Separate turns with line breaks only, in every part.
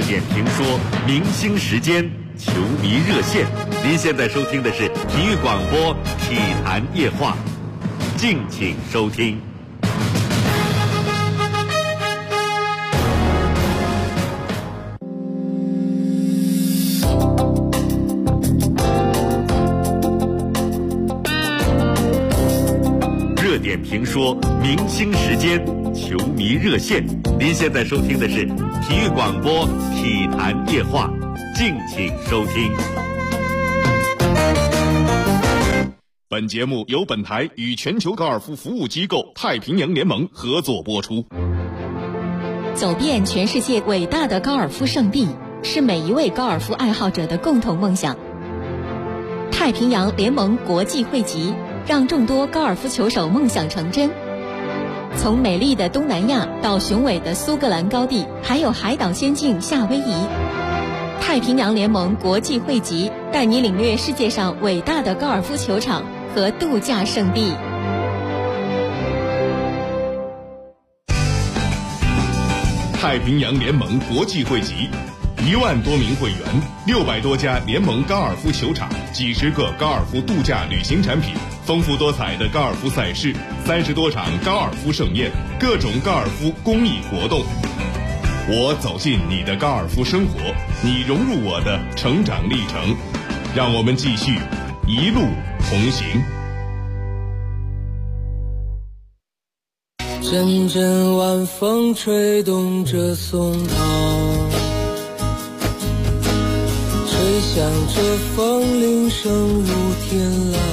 点评说，明星时间，球迷热线。您现在收听的是体育广播体坛夜话，敬请收听。热点评说，明星时间，球迷热线。您现在收听的是体育广播体坛夜话，敬请收听。
本节目由本台与全球高尔夫服务机构太平洋联盟合作播出。
走遍全世界伟大的高尔夫圣地，是每一位高尔夫爱好者的共同梦想。太平洋联盟国际汇集，让众多高尔夫球手梦想成真。从美丽的东南亚到雄伟的苏格兰高地，还有海岛仙境夏威夷，太平洋联盟国际汇集带你领略世界上伟大的高尔夫球场和度假胜地。
太平洋联盟国际汇集，1万多名会员，600多家联盟高尔夫球场，几十个高尔夫度假旅行产品，丰富多彩的高尔夫赛事，30多场高尔夫盛宴，各种高尔夫公益活动。我走进你的高尔夫生活，你融入我的成长历程，让我们继续一路同行。
阵阵晚风吹动着松涛，吹响着风铃声如天籁。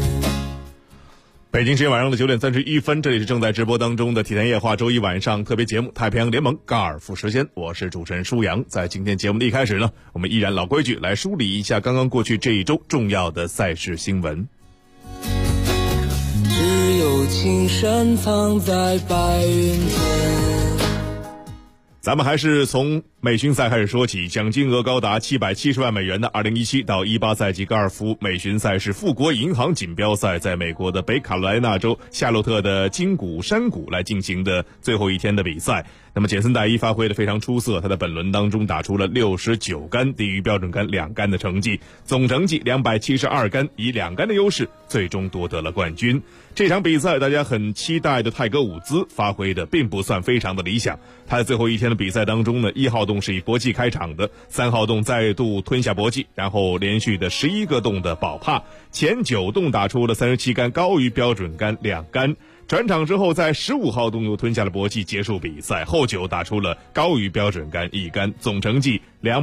北京时间晚上的9点31分，这里是正在直播当中的体坛夜话周一晚上特别节目太平洋联盟高尔夫时间，我是主持人舒阳。在今天节目的一开始呢，我们依然老规矩来梳理一下刚刚过去这一周重要的赛事新闻。
只有青山藏在白云间。
咱们还是从美巡赛开始说起，奖金额高达770万美元的2017到18赛季高尔夫美巡赛是富国银行锦标赛在美国的北卡罗来纳州夏洛特的金谷山谷来进行的最后一天的比赛。那么简森戴伊发挥得非常出色，他在本轮当中打出了69杆，低于标准杆2杆的成绩，总成绩272杆，以2杆的优势最终夺得了冠军。这场比赛大家很期待的泰格伍兹发挥的并不算非常的理想，他在最后一天的比赛当中呢，1号洞是以搏击开场的，3号洞再度吞下搏击，然后连续的11个洞的保帕，前9洞打出了37杆，高于标准杆2杆。转场之后在15号洞又吞下了搏击，结束比赛，后9打出了高于标准杆1杆，总成绩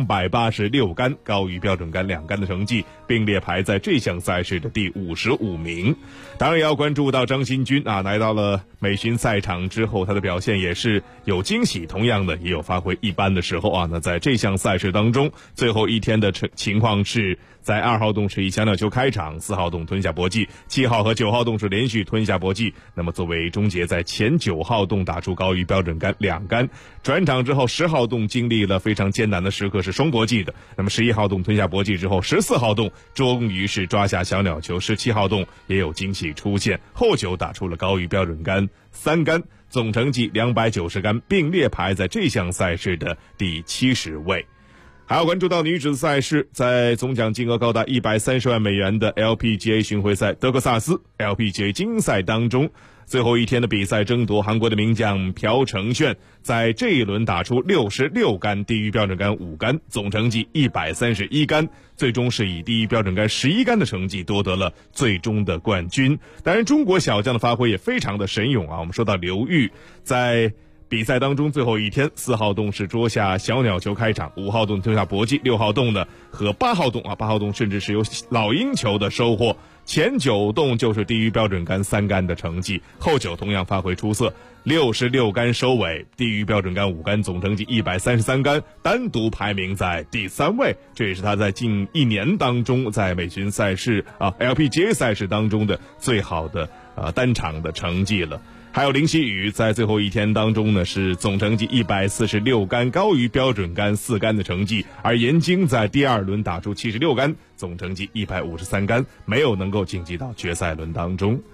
286杆，高于标准杆2杆的成绩，并列排在这项赛事的第55名。当然也要关注到张新军来到了美巡赛场之后，他的表现也是有惊喜，同样的也有发挥一般的时候那在这项赛事当中，最后一天的情况是在2号洞是以小鸟球开场，4号洞吞下搏击，7号和9号洞是连续吞下搏击，那么作为终结在前9号洞打出高于标准杆2杆。转场之后10号洞经历了非常艰难的时刻，是双搏击的，那么11号洞吞下搏击之后14号洞终于是抓下小鸟球，17号洞也有惊喜出现，后9打出了高于标准杆3杆，总成绩290杆，并列排在这项赛事的第70位。还要关注到女子赛事，在总奖金额高达130万美元的 LPGA 巡回赛德克萨斯 LPGA 精英赛当中，最后一天的比赛争夺，韩国的名将朴成炫在这一轮打出66杆，低于标准杆5杆，总成绩131杆，最终是以低于标准杆11杆的成绩夺得了最终的冠军。当然中国小将的发挥也非常的神勇我们说到刘玉在比赛当中最后一天，4号洞是捉下小鸟球开场，5号洞吞下搏击，6号洞呢和8号洞8号洞甚至是有老鹰球的收获，前9洞就是低于标准杆3杆的成绩，后9同样发挥出色，66杆收尾，低于标准杆5杆，总成绩133杆，单独排名在第3位，这也是他在近1年当中在美巡赛事LPGA 赛事当中的最好的单场的成绩了。还有林希宇在最后一天当中呢，是总成绩146杆，高于标准杆4杆的成绩，而严晶在第2轮打出76杆，总成绩153杆，没有能够晋级到决赛轮当中。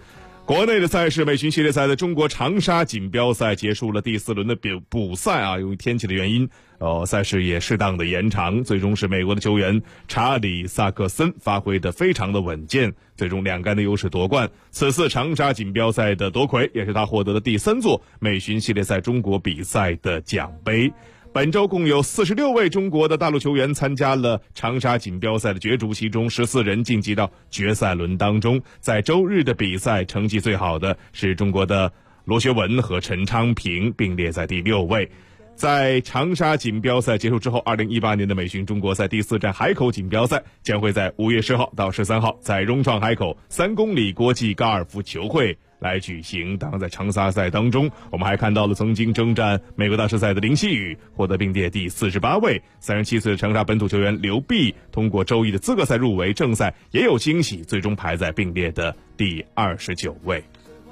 国内的赛事，美巡系列赛的中国长沙锦标赛结束了第4轮的补赛啊，由于天气的原因，赛事也适当的延长，最终是美国的球员查理·萨克森发挥得非常的稳健，最终2杆的优势夺冠。此次长沙锦标赛的夺魁，也是他获得的第3座美巡系列赛中国比赛的奖杯。本周共有46位中国的大陆球员参加了长沙锦标赛的角逐，其中14人晋级到决赛轮当中。在周日的比赛，成绩最好的是中国的罗学文和陈昌平，并列在第6位。在长沙锦标赛结束之后，2018年的美巡中国赛第4站海口锦标赛将会在5月10号到13号在融创海口3公里国际高尔夫球会来举行。当然在长沙赛当中，我们还看到了曾经征战美国大师赛的林希宇获得并列第48位，37岁的长沙本土球员刘碧通过周一的资格赛入围正赛，也有惊喜，最终排在并列的第29位。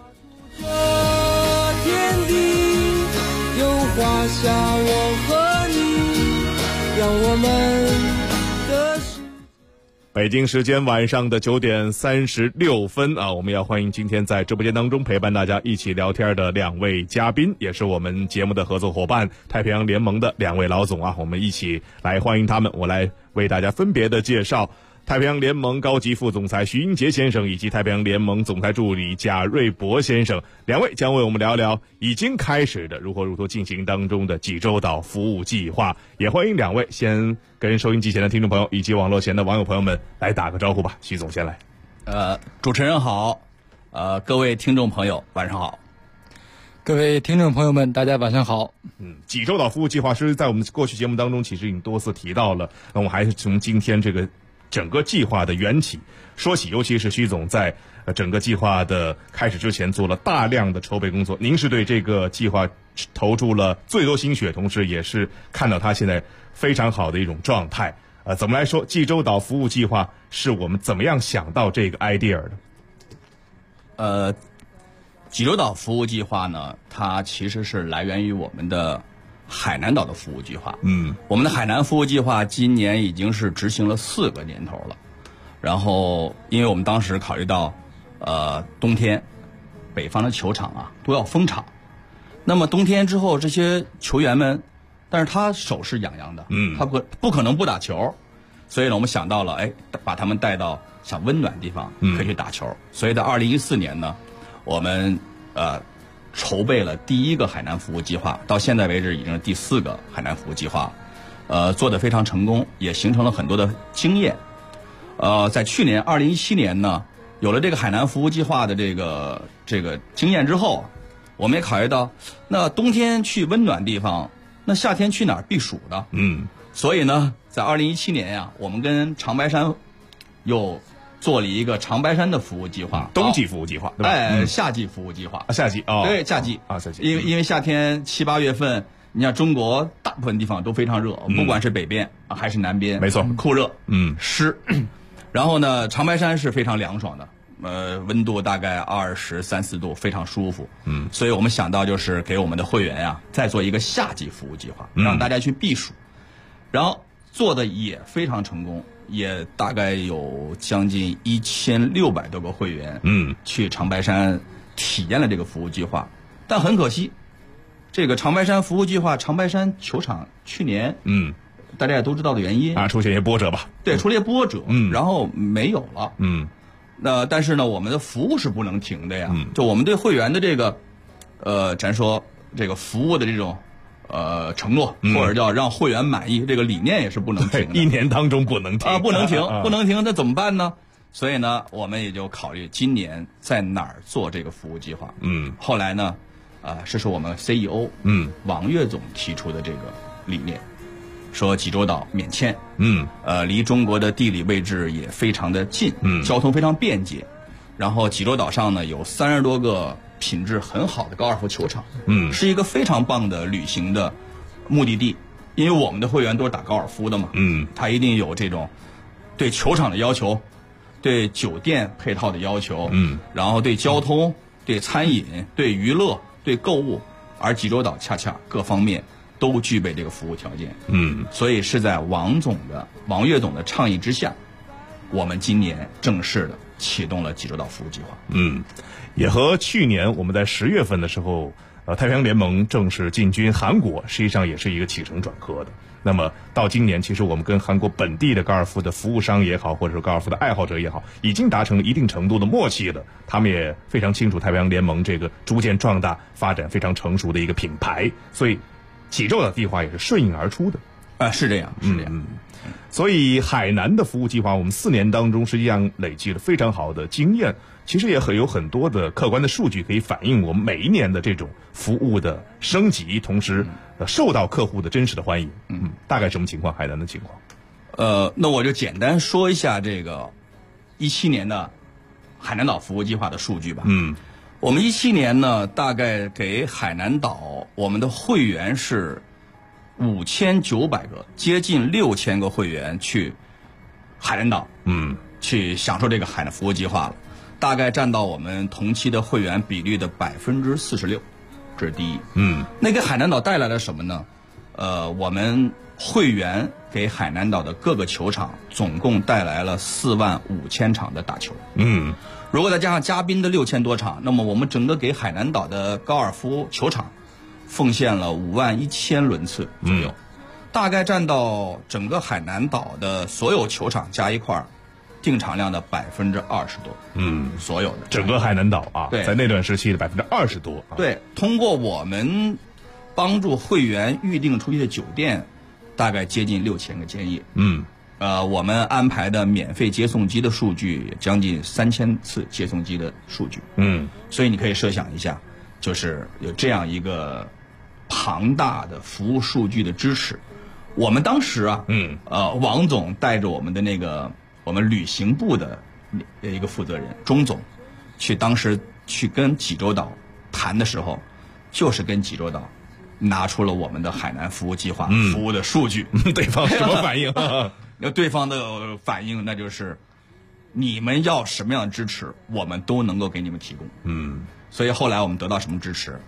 又画下我和你，让我们的
北京时间晚上的9点36分啊，我们要欢迎今天在直播间当中陪伴大家一起聊天的2位嘉宾，也是我们节目的合作伙伴太平洋联盟的2位老总啊，我们一起来欢迎他们。我来为大家分别的介绍太平洋联盟高级副总裁徐英杰先生以及太平洋联盟总裁助理贾瑞博先生，2位将为我们聊聊已经开始的如火进行当中的济州岛服务计划。也欢迎2位先跟收音机前的听众朋友以及网络前的网友朋友们来打个招呼吧。徐总先来。
主持人好，各位听众朋友晚上好。
各位听众朋友们大家晚上好。
济州岛服务计划是在我们过去节目当中其实已经多次提到了，那我们还是从今天这个整个计划的缘起说起，尤其是徐总在整个计划的开始之前做了大量的筹备工作，您是对这个计划投注了最多心血，同时也是看到它现在非常好的一种状态。怎么来说济州岛服务计划是我们怎么样想到这个 idea
的？济州岛服务计划呢，它其实是来源于我们的海南岛的服务计划。我们的海南服务计划今年已经是执行了4个年头了。然后因为我们当时考虑到冬天北方的球场啊都要封场，那么冬天之后这些球员们，但是他手是痒痒的，他不可能不打球，所以呢我们想到了把他们带到像温暖的地方可以去打球。所以在2014年呢，我们筹备了第1个海南服务计划，到现在为止已经是第4个海南服务计划，做得非常成功，也形成了很多的经验。在去年2017年呢，有了这个海南服务计划的这个经验之后，我们也考虑到，那冬天去温暖地方，那夏天去哪儿避暑的？所以呢，在2017年呀，我们跟长白山又做了一个长白山的服务计划，
冬季服务计划，对吧？
夏季服务计划，
夏季哦，
对，夏季
啊，夏季，
因为夏天7、8月份，你看中国大部分地方都非常热，不管是北边还是南边，
没错，
酷热，湿。然后呢，长白山是非常凉爽的，温度大概23、24度，非常舒服。所以我们想到就是给我们的会员呀，再做一个夏季服务计划，让大家去避暑。然后做的也非常成功，也大概有将近1600多个会员，去长白山体验了这个服务计划。但很可惜，这个长白山服务计划，长白山球场去年，大家也都知道的原因
出现一些波折吧？
对，出了一些波折，然后没有了。但是呢，我们的服务是不能停的呀。就我们对会员的这个，咱说这个服务的这种承诺，或者叫让会员满意，这个理念也是不能停的。
1年当中不能停
不能停，不能停，那怎么办呢？所以呢，我们也就考虑今年在哪儿做这个服务计划。后来呢，这是我们 CEO 王岳总提出的这个理念。说济州岛免签，离中国的地理位置也非常的近，交通非常便捷。然后济州岛上呢有30多个品质很好的高尔夫球场，是一个非常棒的旅行的目的地。因为我们的会员都是打高尔夫的嘛，他一定有这种对球场的要求，对酒店配套的要求，然后对交通、对餐饮、对娱乐、对购物，而济州岛恰恰各方面都具备这个服务条件。所以是在王岳总的倡议之下，我们今年正式的启动了济州岛服务计划。
也和去年我们在10月份的时候，太平洋联盟正式进军韩国，实际上也是一个起承转合的。那么到今年，其实我们跟韩国本地的高尔夫的服务商也好，或者是高尔夫的爱好者也好，已经达成了一定程度的默契了。他们也非常清楚太平洋联盟这个逐渐壮大、发展非常成熟的一个品牌，所以济州岛计划也是顺应而出的。
是这样，是这样。
所以海南的服务计划，我们4年当中实际上累积了非常好的经验，其实也有很多的客观的数据可以反映我们每一年的这种服务的升级，同时受到客户的真实的欢迎。大概什么情况？海南的情况？
那我就简单说一下这个17年的海南岛服务计划的数据吧。我们17年呢，大概给海南岛我们的会员是5900个，接近6000个会员去海南岛，去享受这个海南服务计划了，大概占到我们同期的会员比率的46%，这是第一。那给海南岛带来了什么呢？我们会员给海南岛的各个球场总共带来了45000场的打球。如果再加上嘉宾的6000多场，那么我们整个给海南岛的高尔夫球场奉献了51000轮次左右，大概占到整个海南岛的所有球场加一块订场量的20%多。所有的
整个海南岛啊，
对，
在那段时期的20%多。
对，通过我们帮助会员预定出去的酒店，大概接近6000个间夜。我们安排的免费接送机的数据将近3000次接送机的数据。所以你可以设想一下，就是有这样一个庞大的服务数据的支持。我们当时啊，王总带着我们的我们旅行部的一个负责人钟总，当时去跟济州岛谈的时候，就是跟济州岛拿出了我们的海南服务计划服务的数据。
对方什么反应？
对方的反应那就是你们要什么样的支持，我们都能够给你们提供。所以后来我们得到什么支持？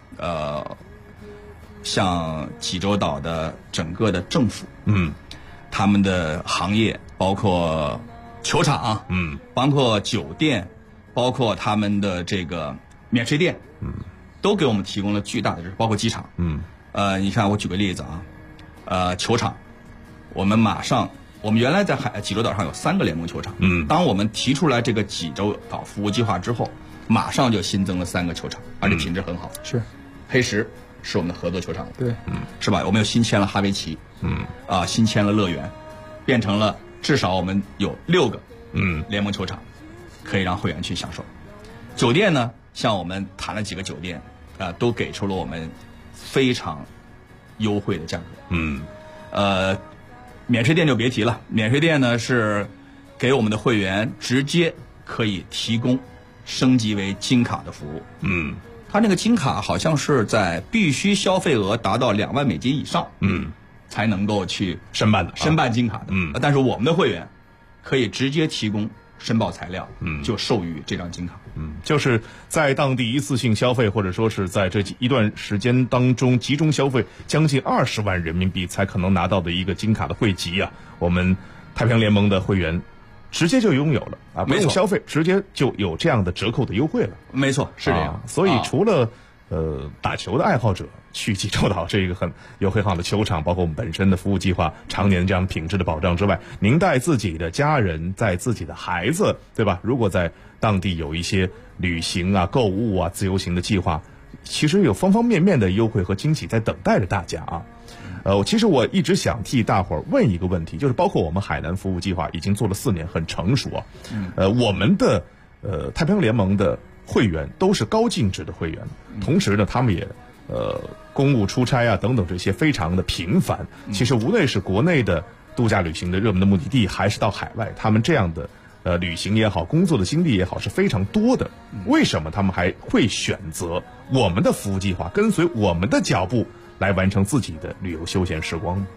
像济州岛的整个的政府，他们的行业，包括球场，包括酒店，包括他们的这个免税店，都给我们提供了巨大的支持，包括机场。你看，我举个例子啊，球场，我们原来在济州岛上有3个联盟球场。当我们提出来这个济州岛服务计划之后，马上就新增了3个球场，而且品质很好。
是，
黑石是我们的合作球场，
对，
是吧？我们又新签了哈维奇，新签了乐园，变成了至少我们有6个联盟球场，可以让会员去享受。酒店呢，像我们谈了几个酒店，都给出了我们非常优惠的价格。免税店就别提了，免税店呢是给我们的会员直接可以提供升级为金卡的服务。它那个金卡好像是在必须消费额达到2万美金以上，才能够去申办金卡的。但是我们的会员可以直接提供申报材料，就授予这张金卡。
就是在当地一次性消费，或者说是在这一段时间当中集中消费将近20万人民币才可能拿到的一个金卡的汇集啊，我们太平洋联盟的会员直接就拥有了啊，不用消费，直接就有这样的折扣的优惠了。
没错，是这样。
所以除了打球的爱好者去济州岛这个有很好的球场，包括我们本身的服务计划常年这样品质的保障之外，您带自己的家人，带自己的孩子，对吧？如果在当地有一些旅行啊、购物啊、自由行的计划，其实有方方面面的优惠和惊喜在等待着大家啊。其实我一直想替大伙儿问一个问题，就是包括我们海南服务计划已经做了4年，很成熟啊。我们的太平洋联盟的会员都是高净值的会员，同时呢，他们也公务出差啊等等这些非常的频繁。其实无论是国内的度假旅行的热门的目的地，还是到海外，他们这样的旅行也好，工作的经历也好，是非常多的。为什么他们还会选择我们的服务计划，跟随我们的脚步来完成自己的旅游休闲时光呢？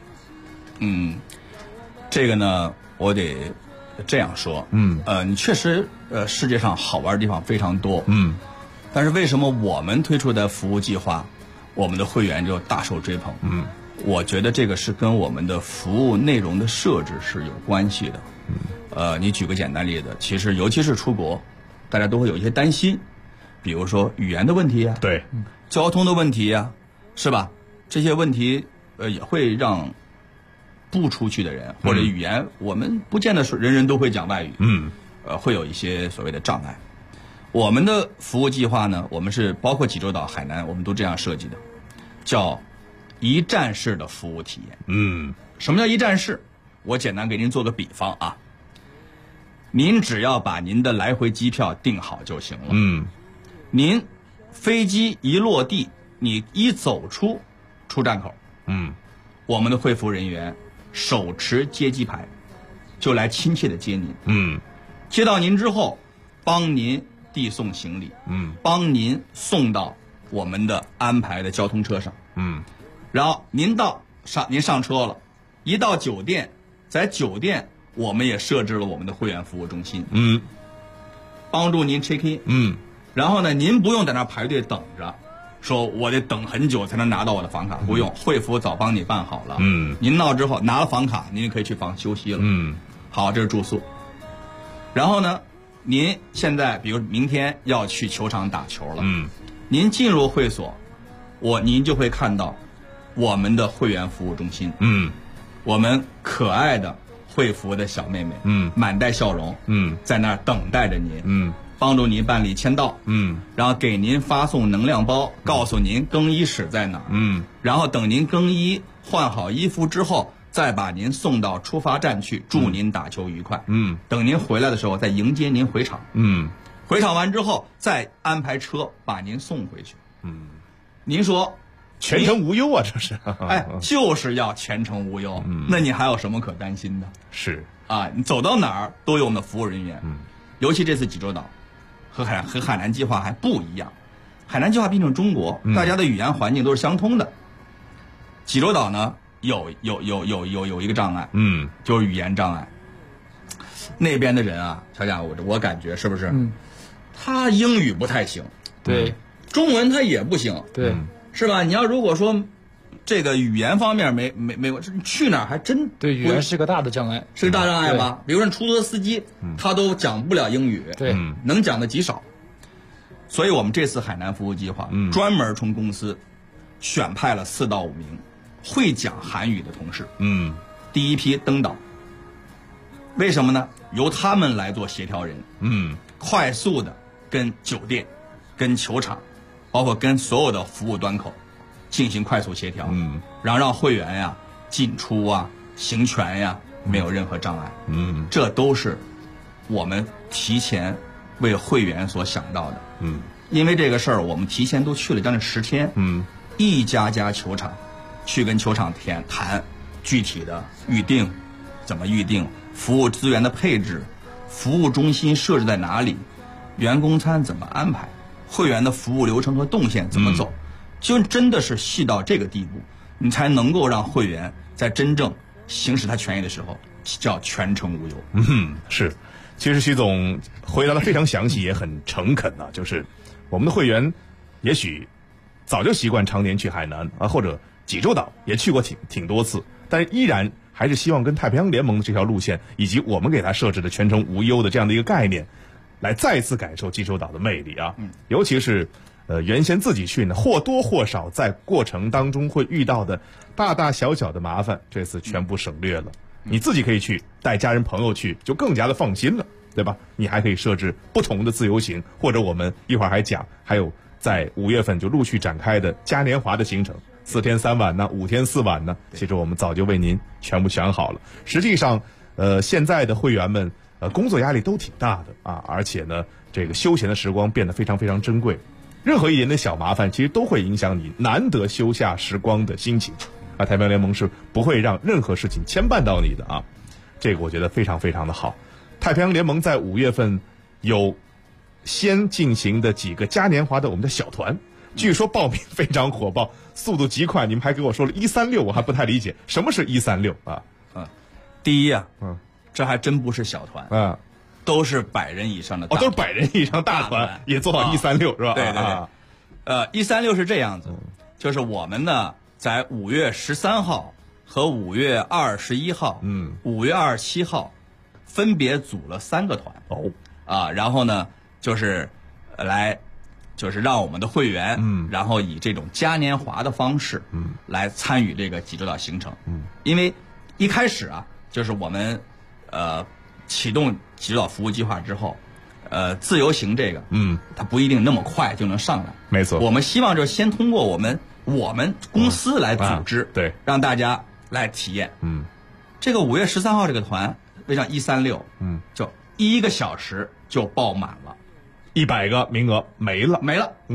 这个呢，我得这样说。你确实世界上好玩的地方非常多。但是为什么我们推出的服务计划，我们的会员就大受追捧？我觉得这个是跟我们的服务内容的设置是有关系的。 你举个简单例子，其实尤其是出国，大家都会有一些担心，比如说语言的问题呀，
对，
交通的问题呀，是吧？这些问题也会让不出去的人或者语言，我们不见得是人人都会讲外语，会有一些所谓的障碍。我们的服务计划呢，我们是包括济州岛、海南，我们都这样设计的，叫一站式的服务体验。什么叫一站式？我简单给您做个比方啊，您只要把您的来回机票订好就行了。您飞机一落地，你一走出站口，我们的会服人员手持接机牌，就来亲切的接您。接到您之后，帮您递送行李，帮您送到我们的安排的交通车上，然后您上车了，一到酒店，在酒店我们也设置了我们的会员服务中心，帮助您 check in，然后呢，您不用在那排队等着，说我得等很久才能拿到我的房卡，不用，会服早帮你办好了，您到之后拿了房卡，您可以去房休息了，好，这是住宿。然后呢，您现在比如明天要去球场打球了，您进入会所，您就会看到我们的会员服务中心，我们可爱的会服的小妹妹，满带笑容，在那儿等待着您，帮助您办理签到，然后给您发送能量包，告诉您更衣室在哪儿，然后等您更衣换好衣服之后，再把您送到出发站去，祝您打球愉快。等您回来的时候再迎接您回场。回场完之后再安排车把您送回去。您说
全程无忧啊，这是。
就是要全程无忧。那你还有什么可担心的？
是
啊，你走到哪儿都有我们的服务人员。尤其这次济州岛和海南计划还不一样，海南计划毕竟中国，大家的语言环境都是相通的。济州岛呢？有一个障碍，就是语言障碍。那边的人啊，小贾，我感觉是不是？他英语不太行，
对，
中文他也不行，
对，
是吧？你要如果说这个语言方面没去哪儿还真
对，语言是个大的障碍，
是个大障碍吧？比如说出租车司机，他都讲不了英语，
对，
能讲的极少。所以我们这次海南服务计划，专门从公司选派了4到5名。会讲韩语的同事，第一批登岛。为什么呢？由他们来做协调人，快速的跟酒店、跟球场，包括跟所有的服务端口进行快速协调，然后让会员呀进出啊、行权呀没有任何障碍，这都是我们提前为会员所想到的，因为这个事儿我们提前都去了将近10天，一家家球场。去跟球场谈具体的预定，怎么预定，服务资源的配置，服务中心设置在哪里，员工餐怎么安排，会员的服务流程和动线怎么走，就真的是细到这个地步，你才能够让会员在真正行使他权益的时候叫全程无忧。
是，其实徐总回答的非常详细，也很诚恳啊，就是我们的会员也许早就习惯常年去海南啊，或者济州岛也去过挺多次，但是依然还是希望跟太平洋联盟的这条路线，以及我们给他设置的全程无忧的这样的一个概念，来再次感受济州岛的魅力啊。尤其是原先自己去呢，或多或少在过程当中会遇到的大大小小的麻烦，这次全部省略了。你自己可以去，带家人朋友去，就更加的放心了，对吧？你还可以设置不同的自由行，或者我们一会儿还讲，还有在5月份就陆续展开的嘉年华的行程。4天3晚呢，5天4晚呢，其实我们早就为您全部选好了。实际上，现在的会员们，工作压力都挺大的啊，而且呢，这个休闲的时光变得非常非常珍贵。任何一点点小麻烦，其实都会影响你难得休下时光的心情。太平洋联盟是不会让任何事情牵绊到你的啊，这个我觉得非常非常的好。太平洋联盟在5月份有先进行的几个嘉年华的我们的小团。据说报名非常火爆，速度极快。你们还给我说了136，我还不太理解什么是136啊？
第一啊，这还真不是小团，都是100人以上的大团，
都是100人以上大团也做到136，是吧？
对对对，136是这样子，就是我们呢在5月13号和5月21号，5月27号分别组了3个团然后呢就是让我们的会员然后以这种嘉年华的方式来参与这个济州岛行程因为一开始就是我们启动济州岛服务计划之后自由行这个它不一定那么快就能上来，
没错，
我们希望就是先通过我们公司来组织
对，
让大家来体验这个5月13号这个团为啥136就1个小时就爆满了
，100个名额没了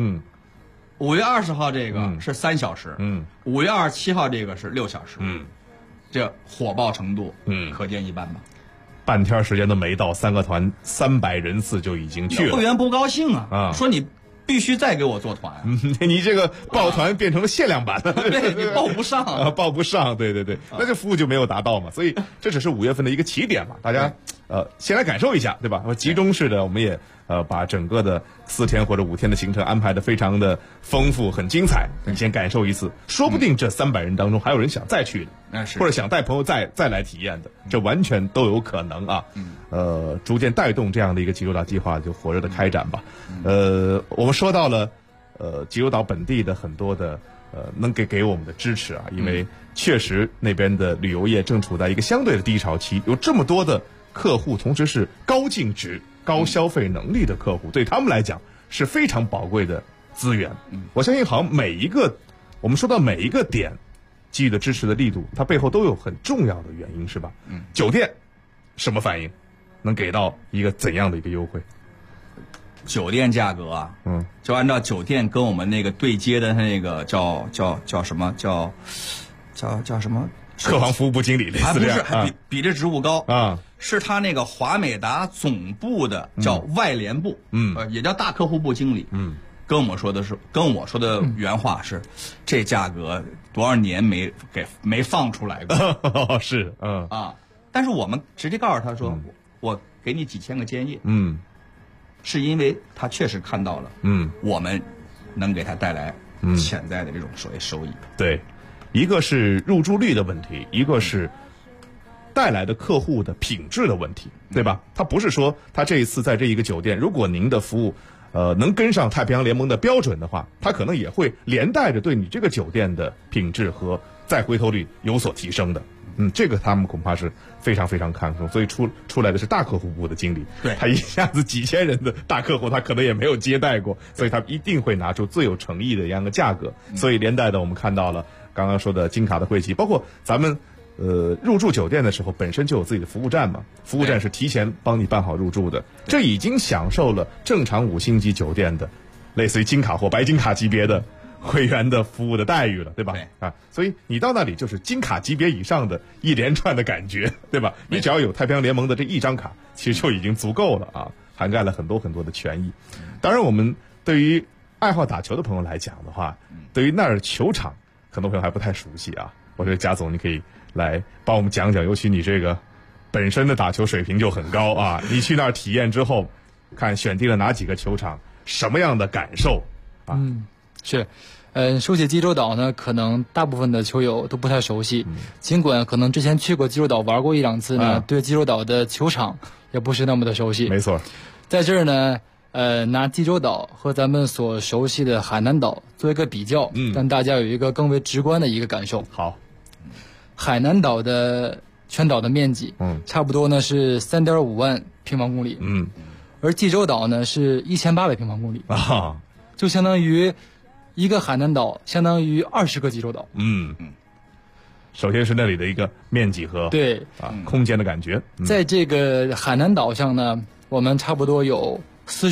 5月20号这个是3小时5月27号这个是6小时这火爆程度可见一斑吧。
半天时间都没到，3个团300人次就已经去了。
会员不高兴说你必须再给我做团
你这个报团变成了限量版了
对，你报不上
报不上，对，那这服务就没有达到嘛。所以这只是5月份的一个起点嘛，大家先来感受一下，对吧？集中式的，我们也把整个的4天或者5天的行程安排的非常的丰富，很精彩。你先感受一次，说不定这300人当中还有人想再去的，或者想带朋友再来体验的，这完全都有可能逐渐带动这样的一个济州岛计划就火热的开展吧。我们说到了济州岛本地的很多的能给我们的支持因为确实那边的旅游业正处在一个相对的低潮期，有这么多的客户，同时是高净值、高消费能力的客户，对他们来讲是非常宝贵的资源。我相信好像我们说到每一个点给予的支持的力度，它背后都有很重要的原因，是吧？酒店什么反应？能给到一个怎样的一个优惠？
酒店价格就按照酒店跟我们那个对接的那个叫什么叫什么
客房服务部经理类似
这样，还不是比这职务高是他那个华美达总部的叫外联部也叫大客户部经理跟我说的原话是这价格多少年没放出来过
是
但是我们直接告诉他说我给你几千个建议是因为他确实看到了我们能给他带来潜在的这种所谓收益
对，一个是入住率的问题，一个是带来的客户的品质的问题，对吧？他不是说他这一次在这一个酒店，如果您的服务能跟上太平洋联盟的标准的话，他可能也会连带着对你这个酒店的品质和再回头率有所提升的。这个他们恐怕是非常非常看重，所以出来的是大客户部的经理，
对，
他一下子几千人的大客户，他可能也没有接待过，所以他一定会拿出最有诚意的一样的价格。所以连带的我们看到了刚刚说的金卡的汇集，包括咱们入住酒店的时候本身就有自己的服务站嘛，服务站是提前帮你办好入住的，这已经享受了正常5星级酒店的类似于金卡或白金卡级别的会员的服务的待遇了，对吧？所以你到那里就是金卡级别以上的一连串的感觉，对吧？你只要有太平洋联盟的这一张卡，其实就已经足够了涵盖了很多很多的权益。当然，我们对于爱好打球的朋友来讲的话，对于那儿球场，很多朋友还不太熟悉我觉得贾总你可以来帮我们讲讲，尤其你这个本身的打球水平就很高你去那儿体验之后，看选定了哪几个球场，什么样的感受
是，说起济州岛呢，可能大部分的球友都不太熟悉，尽管可能之前去过济州岛玩过1-2次呢，对济州岛的球场也不是那么的熟悉。
没错，
在这儿呢，拿济州岛和咱们所熟悉的海南岛做一个比较，让大家有一个更为直观的一个感受。
好，
海南岛的全岛的面积，差不多呢是3.5万平方公里，而济州岛呢是1800平方公里就相当于一个海南岛相当于20个济州岛。
首先是那里的一个面积和
对
空间的感觉。
在这个海南岛上呢，我们差不多有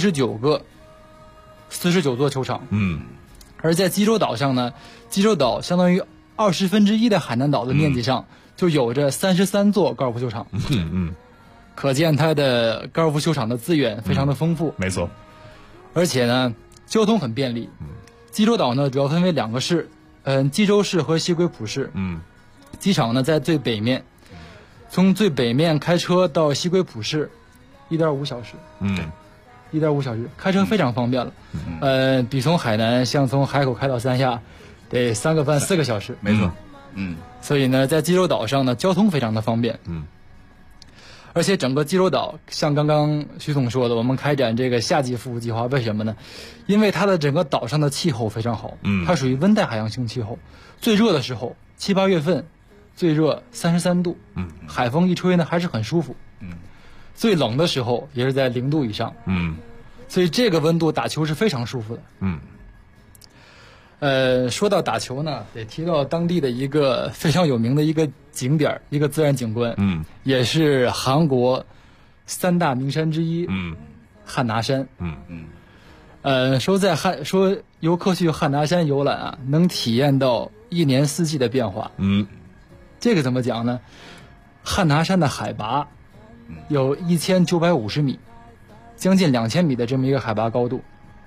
49座球场。而在济州岛上呢，济州岛相当于1/20的海南岛的面积上，就有着33座高尔夫球场。可见它的高尔夫球场的资源非常的丰富。
没错，
而且呢，交通很便利。济州岛呢主要分为2个市，济州市和西归浦市。机场呢在最北面，从最北面开车到西归浦市1.5小时。1.5小时，开车非常方便了。比从海南像从海口开到三亚，得3个半4个小时。
没错。
所以呢，在济州岛上呢，交通非常的方便。 而且整个济州岛，像刚刚徐总说的，我们开展这个夏季服务计划，为什么呢？因为它的整个岛上的气候非常好，它属于温带海洋性气候，最热的时候7、8月份，最热33度，海风一吹呢还是很舒服，最冷的时候也是在0度以上，所以这个温度打球是非常舒服的，说到打球呢，得提到当地的一个非常有名的一个景点，一个自然景观，也是韩国3大名山之一，汉拿山，说游客去汉拿山游览啊，能体验到1年4季的变化，这个怎么讲呢？汉拿山的海拔有1950米，将近2000米的这么一个海拔高度。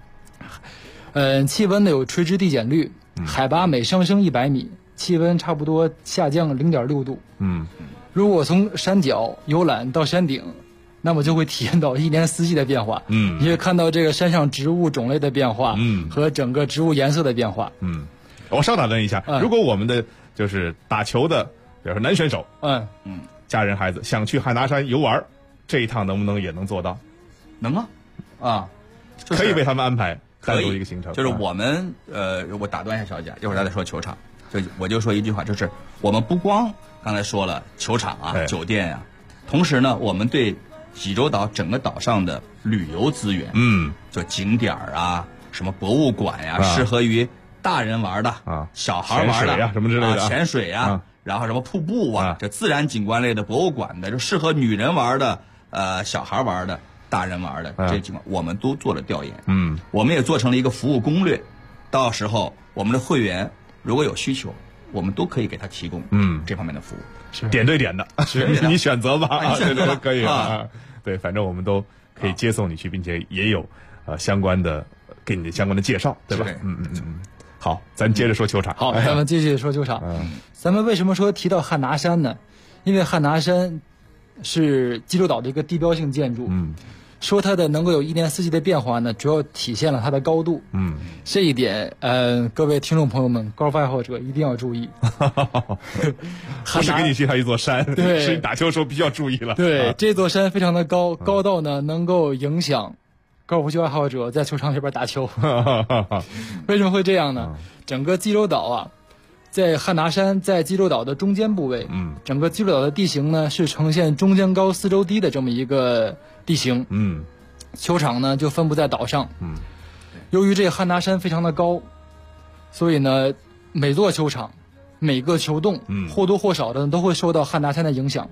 气温呢有垂直递减率，海拔每上升100米，气温差不多下降0.6度。如果从山脚游览到山顶，那么就会体验到1年4季的变化。你会看到这个山上植物种类的变化，和整个植物颜色的变化。
我稍打断一下，如果我们的就是打球的，比如说男选手，家人孩子想去汉拿山游玩，这一趟能不能也能做到？
能啊，
可以为他们安排。单独一个行程，
就是我们我打断一下小姐，一会儿咱再说球场，我就说一句话，就是我们不光刚才说了球场啊、酒店呀，同时呢，我们对济州岛整个岛上的旅游资源，就景点啊，什么博物馆呀，适合于大人玩的啊，小孩玩的
什么之类的，
潜水啊，然后什么瀑布啊，这自然景观类的博物馆的，就适合女人玩的，小孩玩的。大人玩的这情况，我们都做了调研，我们也做成了一个服务攻略，到时候我们的会员如果有需求，我们都可以给他提供这方面的服务，
是点对点的，是你选择吧，这都可以啊。对，反正我们都可以接送你去，并且也有相关的给你的相关的介绍，对吧？好，咱接着说球场。
好，咱们继续说球场。咱们为什么说提到汉拿山呢？因为汉拿山是济州岛的一个地标性建筑。说它的能够有1年4季的变化呢，主要体现了它的高度。这一点，各位听众朋友们，高尔夫爱好者一定要注意。
不是给你介绍一座山，
对，
是你打球的时候必须要注意了。
对，这座山非常的高，高到呢能够影响高尔夫球爱好者在球场里边打球。为什么会这样呢？整个济州岛啊，在汉拿山在济州岛的中间部位，整个济州岛的地形呢是呈现中间高四周低的这么一个地形，球场呢就分布在岛上，由于这个汉拿山非常的高，所以呢每座球场每个球洞或多或少的都会受到汉拿山的影响。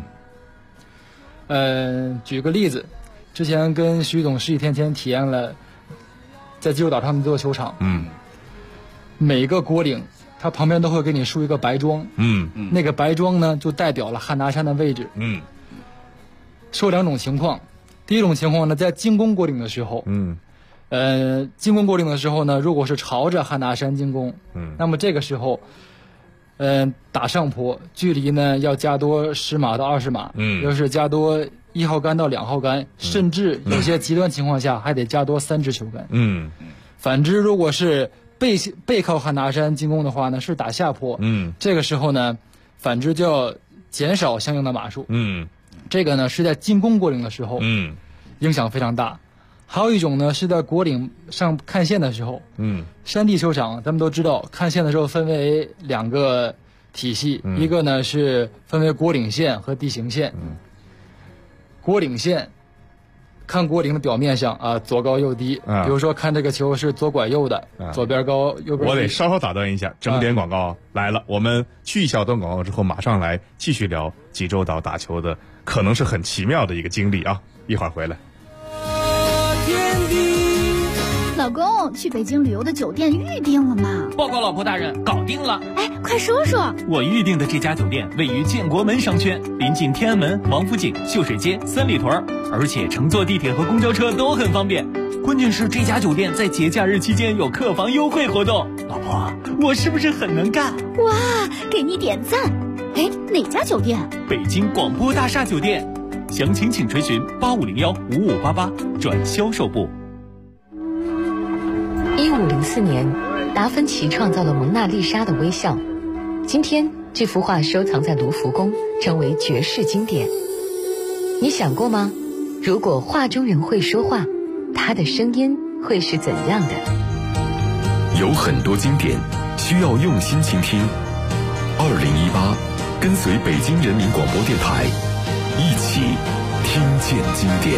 举个例子，之前跟徐总10几天前体验了在济州岛上的这座球场，每个果岭它旁边都会给你竖一个白桩，那个白桩呢就代表了汉拿山的位置。说2种情况，第一种情况呢，在进攻果岭的时候，进攻果岭的时候呢，如果是朝着汉拿山进攻，那么这个时候，打上坡，距离呢要加多10码到20码，就是加多1号杆到2号杆，甚至有些极端情况下还得加多3支球杆。反之，如果是背靠汉拿山进攻的话呢，是打下坡，这个时候呢，反之就要减少相应的码数。这个呢是在进攻果岭的时候，影响非常大。还有一种呢是在果岭上看线的时候，山地球场咱们都知道，看线的时候分为2个体系，一个呢是分为果岭线和地形线。果岭线看果岭的表面上啊，左高右低，比如说看这个球是左拐右的，左边高右边低。
我得稍稍打断一下，整点广告来了，我们去一小段广告之后，马上来继续聊济州岛打球的可能是很奇妙的一个经历啊，一会儿回来。
老公，去北京旅游的酒店预定了吗？
报告老婆大人，搞定了。
哎，快说说。
我预定的这家酒店位于建国门商圈，临近天安门、王府井、秀水街、三里屯，而且乘坐地铁和公交车都很方便。关键是这家酒店在节假日期间有客房优惠活动。老婆，我是不是很能干？
哇，给你点赞。哎，哪家酒店？
北京广播大厦酒店。详情请垂询85015588转销售部。
1504年，达芬奇创造了蒙娜丽莎的微笑。今天，这幅画收藏在卢浮宫，成为绝世经典。
你想过吗？如果画中人会说话，他的声音会是怎样的？
有很多经典需要用心倾听。2018，跟随北京人民广播电台，一起听见经典。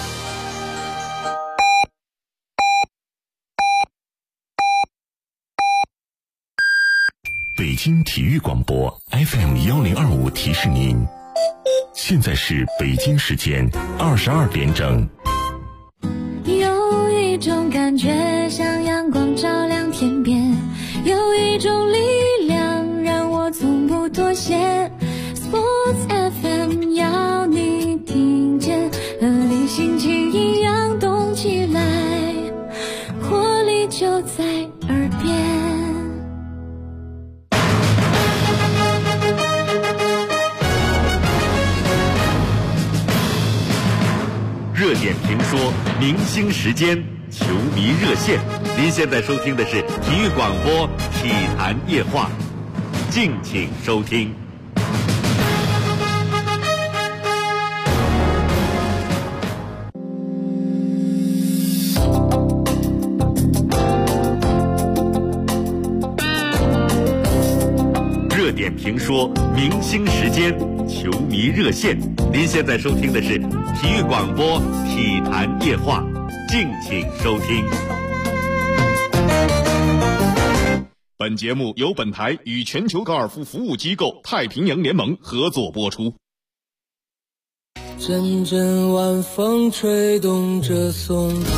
北京体育广播 FM1025提示您，现在是北京时间22点整。
有一种感觉像阳光照亮天边，有一种力量让我从不妥协。 Sports FM 要你听见，和你心情一样动起来，活力就在耳边。
热点评说，明星时间，球迷热线。您现在收听的是体育广播体坛夜话，敬请收听。热点评说，明星时间，球迷热线。您现在收听的是体育广播体坛夜话，敬请收听。
本节目由本台与全球高尔夫服务机构太平洋联盟合作播出。
阵阵晚风吹动着松涛，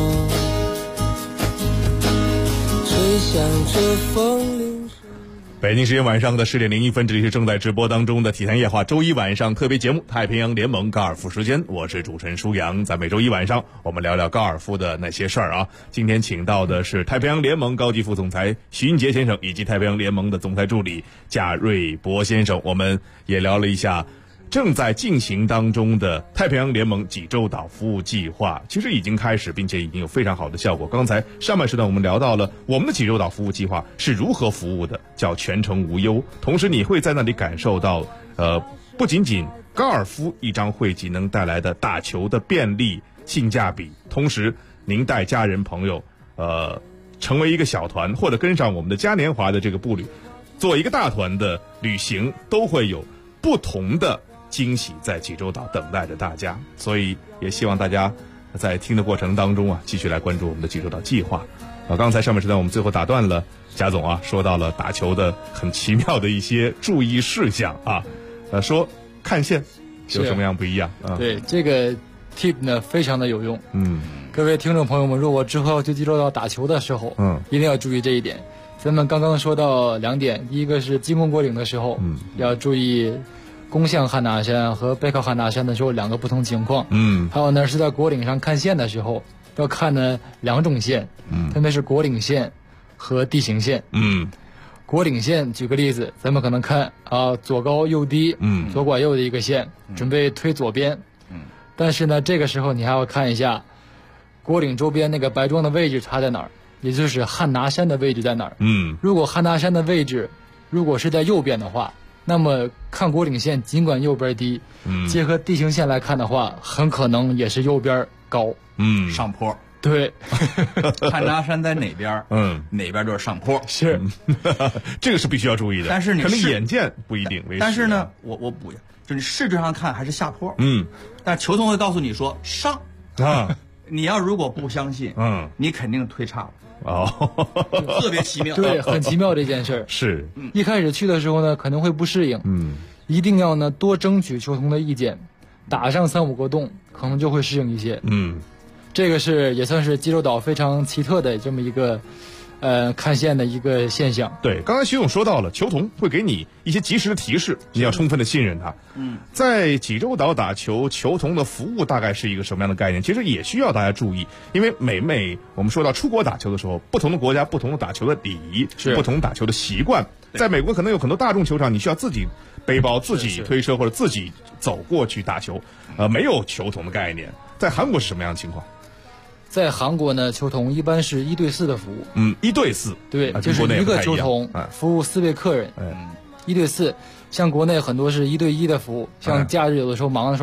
吹响着风铃。
北京时间晚上的10点01分，这里是正在直播当中的体坛夜话周一晚上特别节目太平洋联盟高尔夫时间，我是主持人舒阳。在每周一晚上我们聊聊高尔夫的那些事儿啊。今天请到的是太平洋联盟高级副总裁徐云杰先生，以及太平洋联盟的总裁助理贾瑞博先生。我们也聊了一下正在进行当中的太平洋联盟济州岛服务计划，其实已经开始，并且已经有非常好的效果。刚才上半时段我们聊到了我们的济州岛服务计划是如何服务的，叫全程无忧。同时你会在那里感受到不仅仅高尔夫一张会籍能带来的打球的便利性价比，同时您带家人朋友成为一个小团，或者跟上我们的嘉年华的这个步履，做一个大团的旅行，都会有不同的惊喜在济州岛等待着大家。所以也希望大家在听的过程当中继续来关注我们的济州岛计划。刚才上半时段我们最后打断了贾总说到了打球的很奇妙的一些注意事项说看线有什么样不一样
对，这个 tip 呢非常的有用。各位听众朋友们，如果之后要去济州岛打球的时候一定要注意这一点。咱们刚刚说到2点，第一个是经过国岭的时候要注意攻向汉拿山和背靠汉拿山的时候2个不同情况。还有呢是在国岭上看线的时候要看呢2种线，分别是国岭线和地形线。国岭线举个例子，咱们可能看左高右低，左拐右的一个线，准备推左边。但是呢这个时候你还要看一下国岭周边那个白桩的位置差在哪儿，也就是汉拿山的位置在哪儿。如果汉拿山的位置如果是在右边的话，那么看国岭线尽管右边低，结合地形线来看的话，很可能也是右边高。
上坡。
对，
汉拿山在哪边哪边就是上坡。
是
这个是必须要注意的。
但是你
可能眼见不一定为实。
但是呢我补一下，就是视觉上看还是下坡。但球童会告诉你说上你要如果不相信你肯定推差了。特别奇妙。
对，很奇妙这件事儿。
是
一开始去的时候呢可能会不适应，一定要呢多争取球童的意见，打上3-5个洞可能就会适应一些。这个是也算是济州岛非常奇特的这么一个看线的一个现象。
对，刚才徐总说到了球童会给你一些及时的提示，你要充分的信任他。在济州岛打球，球童的服务大概是一个什么样的概念？其实也需要大家注意，因为每我们说到出国打球的时候，不同的国家不同的打球的礼仪，不同打球的习惯。在美国可能有很多大众球场，你需要自己背包、自己推车或者自己走过去打球，没有球童的概念。在韩国是什么样的情况？
在韩国呢，球童一般是1对4的服务。
1对4，
对，就是一个球童服务4位客人。1对4，像国内很多是1对1的服务，像假日有的时候忙的时候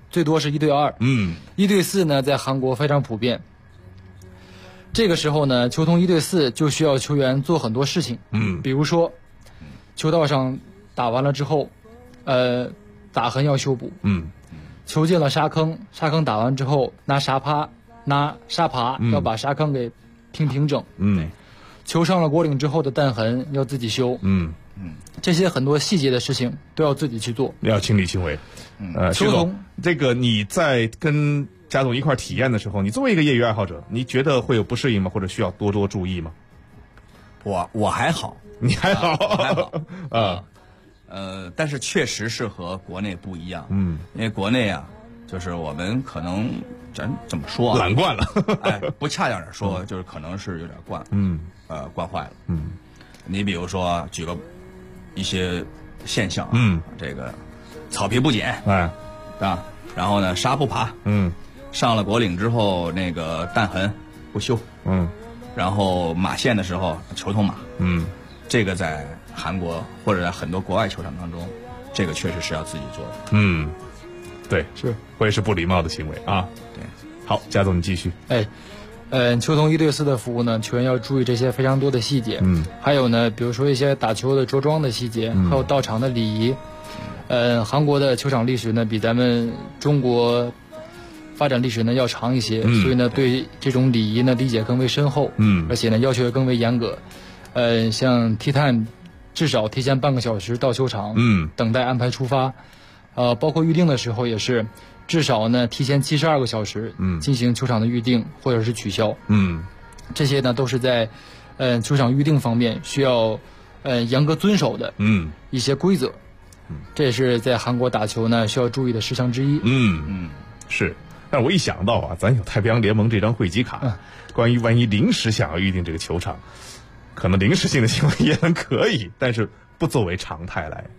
最多是1对2。1对4呢，在韩国非常普遍。这个时候呢，球童1对4就需要球员做很多事情。比如说，球道上打完了之后，打痕要修补。球进了沙坑打完之后，拿沙耙要把沙坑给平整。球上了果岭之后的弹痕要自己修。这些很多细节的事情都要自己去做，
要亲力亲为。球童，这个你在跟贾总一块体验的时候，你作为一个业余爱好者，你觉得会有不适应吗？或者需要多注意吗？
我还好，
你还好，
还好但是确实是和国内不一样。因为国内啊，就是我们可能咱怎么说啊，
懒惯了。
不恰当点说，就是可能是有点惯。惯坏了。你比如说举个一些现象啊，这个草皮不剪，啊，然后呢沙不爬，上了果岭之后那个弹痕不修，然后马线的时候球童马，这个在韩国或者在很多国外球场当中，这个确实是要自己做的。
对，是会是不礼貌的行为啊。
对，
好，贾总你继续。
球童1对4的服务呢，球员要注意这些非常多的细节。还有呢，比如说一些打球的着装的细节，还有到场的礼仪。韩国的球场历史呢，比咱们中国发展历史呢要长一些，所以呢，对这种礼仪呢理解更为深厚。而且呢，要求也更为严格。像tea time至少提前半个小时到球场，等待安排出发。包括预定的时候也是。至少呢，提前72个小时，进行球场的预定或者是取消。这些呢都是在，球场预定方面需要，严格遵守的，一些规则。这也是在韩国打球呢需要注意的事项之一。
是。但我一想到啊，咱有太平洋联盟这张会籍卡，关于万一临时想要预定这个球场，可能临时性的行为也很可以，但是不作为常态来。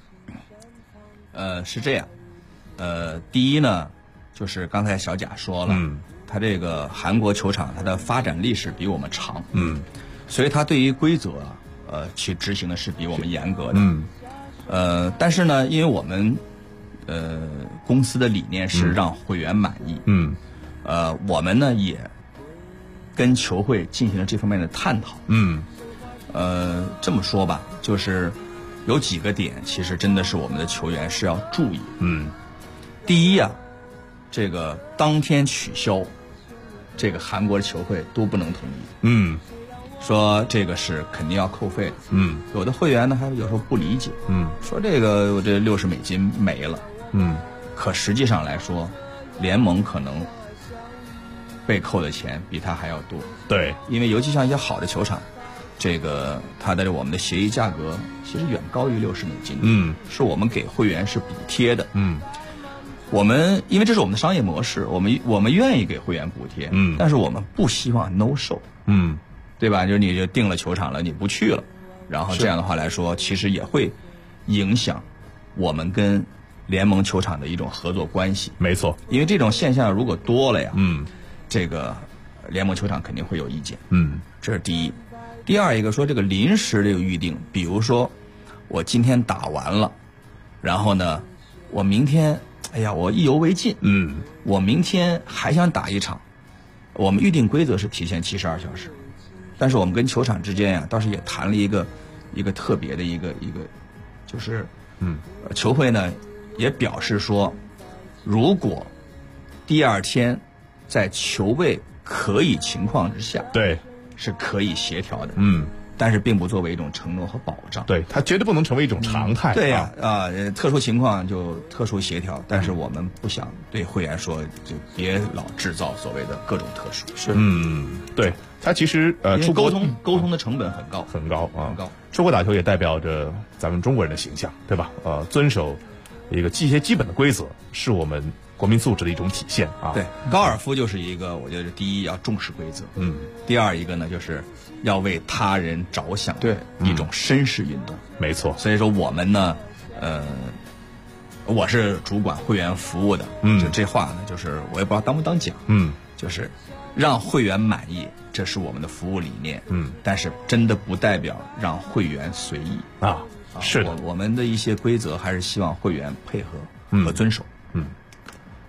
是这样。第一呢，就是刚才小贾说了，他这个韩国球场它的发展历史比我们长，所以他对于规则去执行的是比我们严格的，但是呢，因为我们公司的理念是让会员满意，我们呢也跟球会进行了这方面的探讨，这么说吧，就是有几个点，其实真的是我们的球员是要注意，第一啊，这个当天取消，这个韩国的球会都不能同意。说这个是肯定要扣费的。有的会员呢还有时候不理解。说这个我这$60没了。可实际上来说，联盟可能被扣的钱比他还要多。
对，
因为尤其像一些好的球场，这个它的我们的协议价格其实远高于$60。是我们给会员是补贴的。我们因为这是我们的商业模式，我们愿意给会员补贴，但是我们不希望 no show，对吧？就是你就定了球场了，你不去了，然后这样的话来说，其实也会影响我们跟联盟球场的一种合作关系。
没错，
因为这种现象如果多了呀，这个联盟球场肯定会有意见。这是第一。第二一个说这个临时这个预定，比如说我今天打完了，然后呢，我明天。哎呀，我意犹未尽。我明天还想打一场。我们预定规则是提前72小时，但是我们跟球场之间呀，倒是也谈了一个特别的一个，就是球会呢也表示说，如果第二天在球位可以情况之下，
对，
是可以协调的。但是并不作为一种承诺和保障，
对，它绝对不能成为一种常态。
对呀，特殊情况就特殊协调，但是我们不想对会员说，就别老制造所谓的各种特殊。
是，对，它其实出
沟通的成本很高，
很高啊，
很高。
出国打球也代表着咱们中国人的形象，对吧？遵守一些基本的规则，是我们国民素质的一种体现啊。
对，高尔夫就是一个，我觉得第一要重视规则，第二一个呢就是要为他人着想，
对，
一种绅士运动，
没错。
所以说我们呢，我是主管会员服务的，就这话呢，就是我也不知道当不当讲，就是让会员满意，这是我们的服务理念，但是真的不代表让会员随意
啊。是的，
我们的一些规则还是希望会员配合和遵守。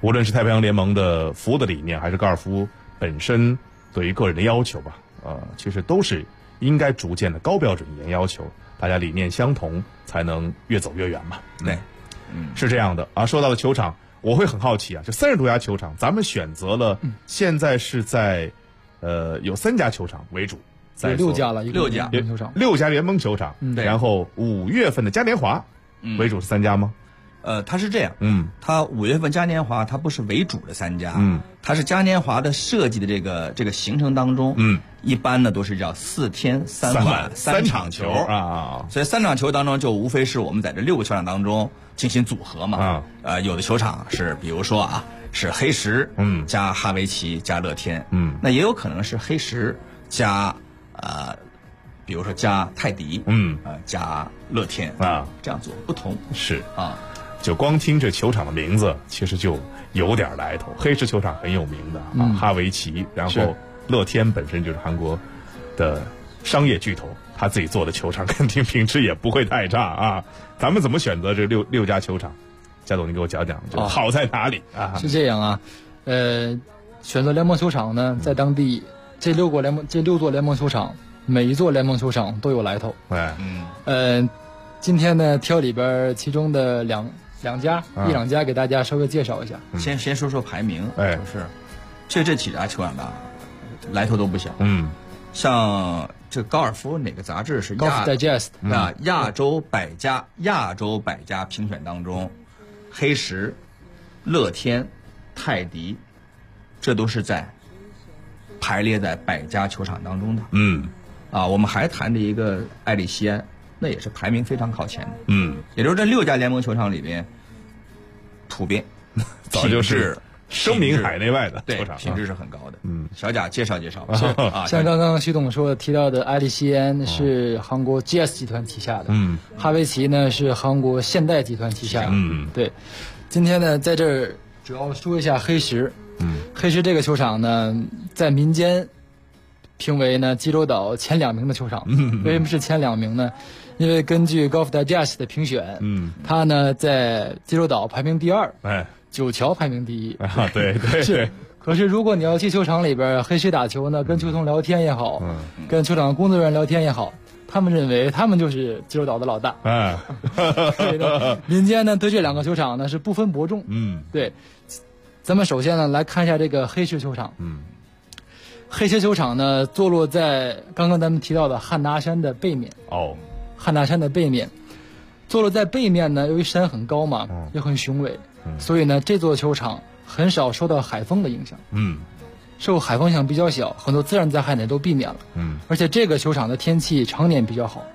无论是太平洋联盟的服务的理念，还是高尔夫本身对于个人的要求吧，其实都是应该逐渐的高标准严要求，大家理念相同，才能越走越远嘛。
对，
是这样的啊。说到了球场，我会很好奇啊，这30多家球场，咱们选择了现在是在有3家球场为主，
在6家了，6家球场
，6家联盟球场，然后5月份的嘉年华为主是3家吗？
它是这样，它5月份嘉年华它不是为主的3家，它是嘉年华的设计的这个行程当中，一般呢都是叫4天3晚3场球啊，所以3场球当中就无非是我们在这6个球场当中进行组合嘛，有的球场是比如说啊是黑石，加哈维奇加乐天，那也有可能是黑石加比如说加泰迪，加乐天啊，这样做不同
是
啊。
就光听这球场的名字，其实就有点来头。黑石球场很有名的啊，哈维奇，然后乐天本身就是韩国的商业巨头，他自己做的球场肯定品质也不会太差啊。咱们怎么选择这六家球场？贾总，你给我讲讲，好在哪里啊？
是这样啊，选择联盟球场呢，在当地这6座联盟球场，每一座联盟球场都有来头。今天呢，挑里边其中的两家1-2家给大家稍微介绍一下。
先说说排名，就是这几家球场的来头都不小。像这高尔夫哪个杂志是
Golf Digest
啊？亚洲百家评选当中，黑石、乐天、泰迪，这都是在排列在100家球场当中的。我们还谈的一个艾利西安。那也是排名非常靠前的，也就是这6家联盟球场里边，普遍
早就是声名海内外的球场，
品质是很高的。小贾介绍介绍
啊，像刚刚徐总提到的，艾利西安是韩国 GS 集团旗下的，哈维奇呢是韩国现代集团旗下的，对。今天呢，在这儿主要说一下黑石，黑石这个球场呢，在民间评为呢济州岛前2名的球场。为什么是前2名呢？因为根据 Golf Digest 的评选，它呢在济州岛排名第2，九桥排名第1。
啊，对对
是。可是如果你要去球场里边黑石打球呢，跟球童聊天也好，跟球场工作人员聊天也好，他们认为他们就是济州岛的老大。所以呢，民间呢对这2个球场呢是不分伯仲。对。咱们首先呢来看一下这个黑石球场。黑石球场呢，坐落在刚刚咱们提到的汉拿山的背面。汉拿山的背面，坐落在背面呢，由于山很高嘛，也很雄伟，所以呢，这座球场很少受到海风的影响。受海风影响比较小，很多自然灾害呢都避免了。而且这个球场的天气常年比较好。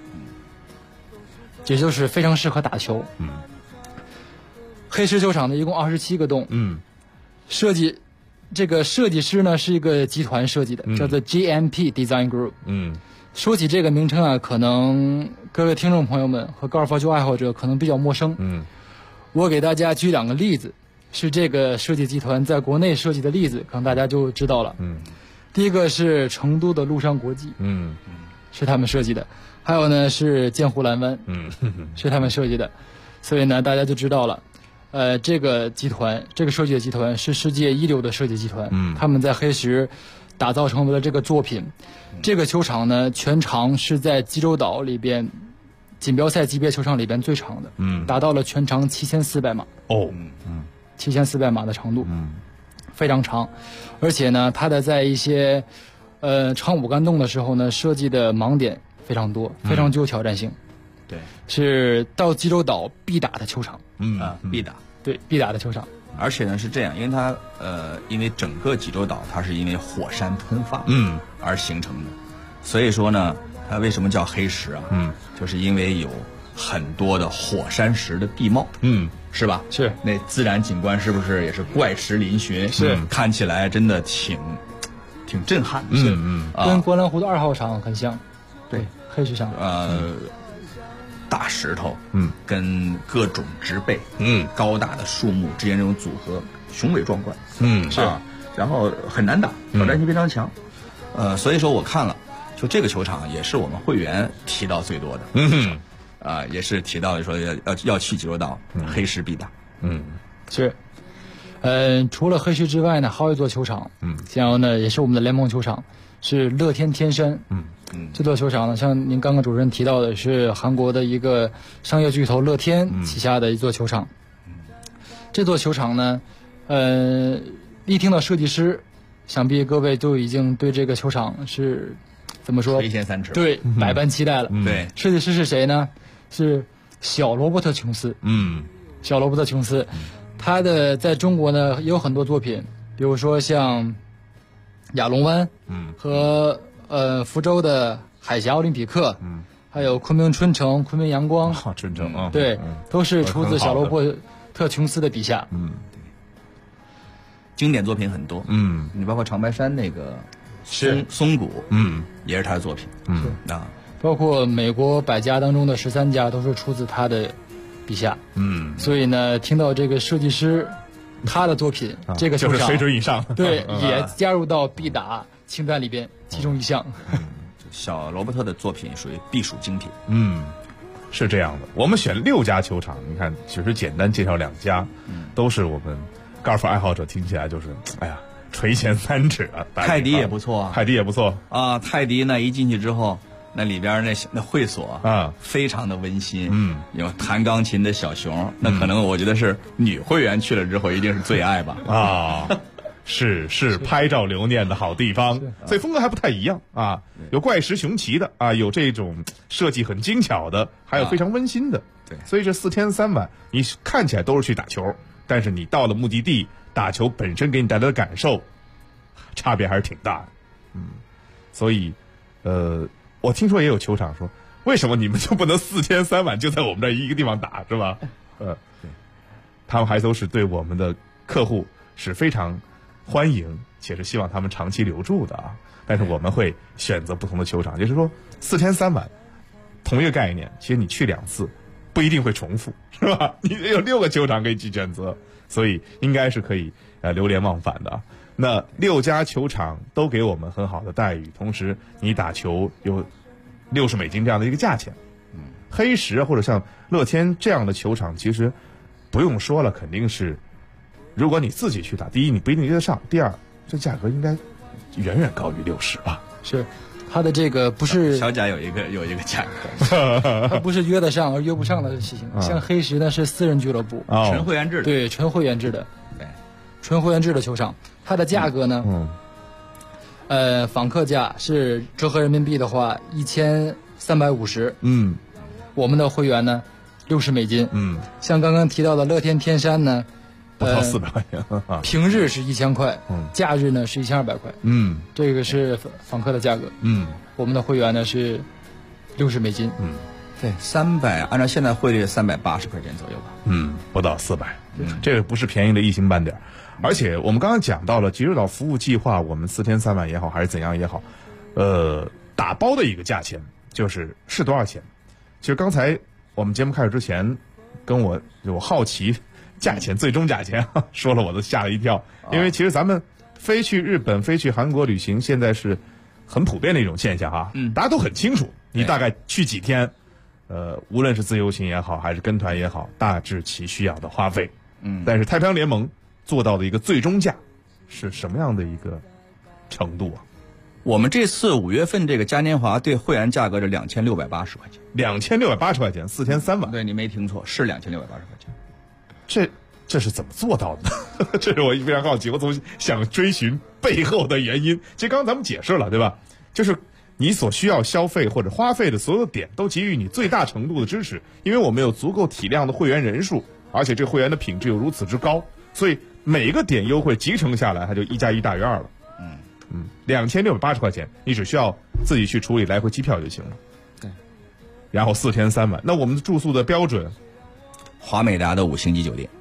也就是非常适合打球。黑石球场呢，一共27个洞。这个设计师呢是一个集团设计的，叫做 GMP Design Group。说起这个名称啊，可能各位听众朋友们和高尔夫球爱好者可能比较陌生。我给大家举2个例子，是这个设计集团在国内设计的例子，可能大家就知道了。第一个是成都的陆上国际，是他们设计的。还有呢是剑湖蓝湾，是他们设计的。所以呢，大家就知道了。这个集团，这个设计的集团是世界一流的设计集团。他们在黑石打造成为了这个作品。这个球场呢，全长是在济州岛里边锦标赛级别球场里边最长的，达到了全长7400码。7400码的长度，非常长。而且呢，它的在一些长5杆洞的时候呢，设计的盲点非常多，非常具有挑战性。
对，
是到济州岛必打的球场。
必打。
对，必打的球场。
而且呢是这样，因为它因为整个济州岛它是因为火山喷发而形成的，所以说呢，它为什么叫黑石啊？就是因为有很多的火山石的地貌。是吧？
是。
那自然景观是不是也是怪石嶙峋？
是，
看起来真的挺震撼。
跟观澜湖的2号场很像。对，黑石场。
大石头，跟各种植被，高大的树木之间这种组合，雄伟壮观，
是，
然后很难打，挑战性非常强，所以说我看了，就这个球场也是我们会员提到最多的，也是提到说要去济州岛，黑石必打，
是， 除了黑石之外呢，还有一座球场，像呢也是我们的联盟球场，是乐天天山。这座球场呢，像您刚刚主持人提到的，是韩国的一个商业巨头乐天旗下的一座球场。这座球场呢，一听到设计师，想必各位都已经对这个球场是怎么说？
垂涎三尺。
对，百般期待了。
对，
设计师是谁呢？是小罗伯特·琼斯。小罗伯特·琼斯，他的在中国呢也有很多作品，比如说像亚龙湾，和福州的海峡奥林匹克，还有昆明春城、昆明阳光，
春城啊，
对，都是出自小罗伯特·琼斯的笔下。
经典作品很多。你包括长白山那个松谷，也是他的作品。
包括美国100家当中的13家都是出自他的笔下。所以呢，听到这个设计师他的作品，这个球场
就是水准以上，
对，也加入到必打清单里边其中一项。
小罗伯特的作品属于必属精品。
是这样的。我们选6家球场，你看，只是简单介绍2家，都是我们高尔夫爱好者听起来就是，哎呀，垂涎三尺啊。
泰迪也不错啊，
泰迪也不错
啊。泰迪那一进去之后，那里边那会所啊，非常的温馨。有弹钢琴的小熊，那可能我觉得是女会员去了之后一定是最爱吧。
是拍照留念的好地方，所以风格还不太一样啊。有怪石雄奇的啊，有这种设计很精巧的，还有非常温馨的。
对，
所以这4天3晚，你看起来都是去打球，但是你到了目的地，打球本身给你带来的感受，差别还是挺大的。所以，我听说也有球场说，为什么你们就不能4天3晚就在我们这一个地方打，是吧？对，他们还都是对我们的客户是非常欢迎，且是希望他们长期留住的啊。但是我们会选择不同的球场，就是说4天3晚，同一个概念，其实你去2次不一定会重复，是吧？你有6个球场可以去选择，所以应该是可以流连忘返的啊。那6家球场都给我们很好的待遇，同时你打球有$60这样的一个价钱。黑石或者像乐天这样的球场，其实不用说了，肯定是。如果你自己去打，第一你不一定约得上，第二这价格应该远远高于60吧？
是，它的这个不是
小贾有一个价格，
它不是约得上而约不上的事情。像黑石呢是私人俱乐部，
纯会员制的，
对，纯会员制的，
对，
纯会员制的球场，它的价格呢，访客价是折合人民币的话1350，我们的会员呢$60，像刚刚提到的乐天天山呢。
不到400块钱
平日是1000块，假日呢是1200块，这个是访客的价格，我们的会员呢是$60，
对，300，按照现在汇率380块钱左右吧，
不到400，这个不是便宜的一星半点。而且我们刚刚讲到了济州岛服务计划，我们4天3晚也好，还是怎样也好，打包的一个价钱是多少钱？其实刚才我们节目开始之前，跟我好奇。价钱最终价钱说了我都吓了一跳，因为其实咱们飞去日本、飞去韩国旅行，现在是很普遍的一种现象哈。大家都很清楚，你大概去几天，无论是自由行也好，还是跟团也好，大致其需要的花费。但是太平洋联盟做到的一个最终价是什么样的一个程度啊？
我们这次5月份这个嘉年华对会员价格是2680块钱
，2680块钱，4天3晚。
对，你没听错，是2680块钱。
这是怎么做到的？这是我非常好奇，我总想追寻背后的原因。其实刚刚咱们解释了，对吧？就是你所需要消费或者花费的所有点都给予你最大程度的支持，因为我们有足够体量的会员人数，而且这个会员的品质又如此之高，所以每个点优惠集成下来，它就1+1大于2了。2680块钱，你只需要自己去处理来回机票就行了。
对，
然后4天3晚，那我们的住宿的标准。
华美达的5星级酒店，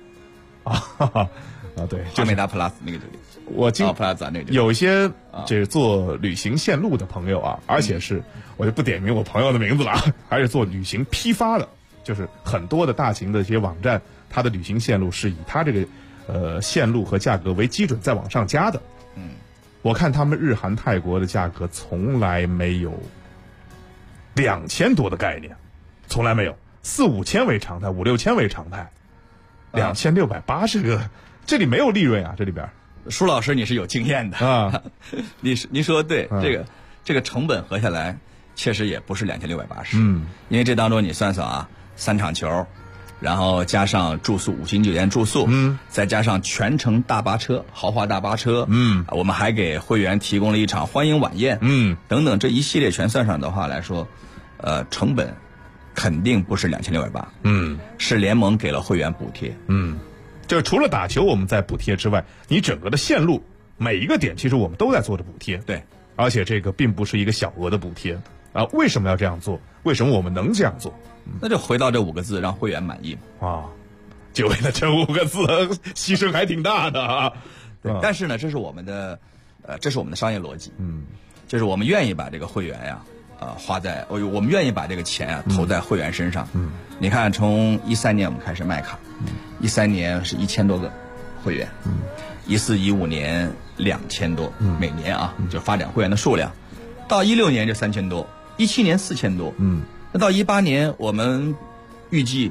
对，
华美达 Plus 那个酒店，
我
Plus 那个
有一些这是做旅行线路的朋友啊，而且是我就不点名我朋友的名字了，还是做旅行批发的，就是很多的大型的一些网站，它的旅行线路是以它这个线路和价格为基准再往上加的。我看他们日韩泰国的价格从来没有2000多的概念，从来没有。4、5千为常态，5、6千为常态，2680个这里没有利润啊，这里边。
舒老师你是有经验的
啊，
您说的对，这个成本合下来确实也不是2680，因为这当中你算算啊，3场球，然后加上住宿5星酒店住宿，再加上全程大巴车豪华大巴车，我们还给会员提供了一场欢迎晚宴，等等，这一系列全算上的话来说，成本肯定不是2680，是联盟给了会员补贴，
就是除了打球我们在补贴之外，你整个的线路每一个点其实我们都在做着补贴，
对，
而且这个并不是一个小额的补贴啊。为什么要这样做？为什么我们能这样做？
那就回到这5个字，让会员满意
啊，就为了这5个字，牺牲还挺大的啊。
对，但是呢，这是我们的商业逻辑，就是我们愿意把这个会员呀，花在我们愿意把这个钱啊投在会员身上。你看，从13年我们开始卖卡，13年是1000多个会员，14、15年2000多，每年啊就发展会员的数量，到16年就3000多，17年4000多，那到18年我们预计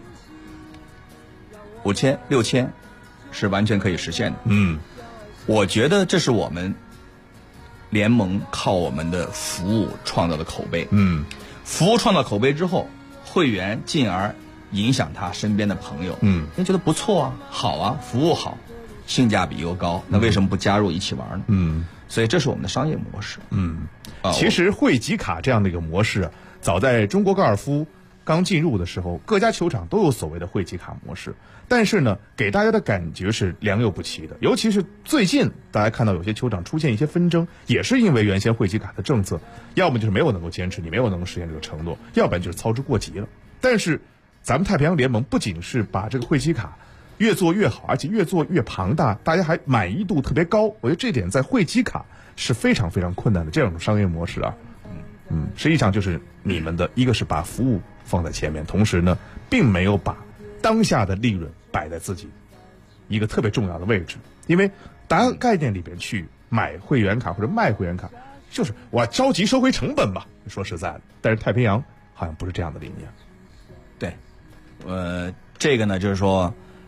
5000、6000是完全可以实现的。我觉得这是我们联盟靠我们的服务创造的口碑。服务创造口碑之后，会员进而影响他身边的朋友，人觉得不错啊，好啊，服务好，性价比又高，那为什么不加入一起玩呢？所以这是我们的商业模式。
其实汇集卡这样的一个模式啊，早在中国高尔夫刚进入的时候，各家球场都有所谓的汇集卡模式，但是呢，给大家的感觉是良莠不齐的。尤其是最近，大家看到有些球场出现一些纷争，也是因为原先汇集卡的政策，要么就是没有能够坚持，你没有能够实现这个承诺，要不然就是操之过急了。但是，咱们太平洋联盟不仅是把这个汇集卡越做越好，而且越做越庞大，大家还满意度特别高。我觉得这点在汇集卡是非常非常困难的这种商业模式啊。实际上就是你们的一个是把服务放在前面，同时呢，并没有把当下的利润摆在自己一个特别重要的位置。因为大家概念里边去买会员卡或者卖会员卡，就是我着急收回成本吧。说实在的，但是太平洋好像不是这样的理念。
对，这个呢，就是说，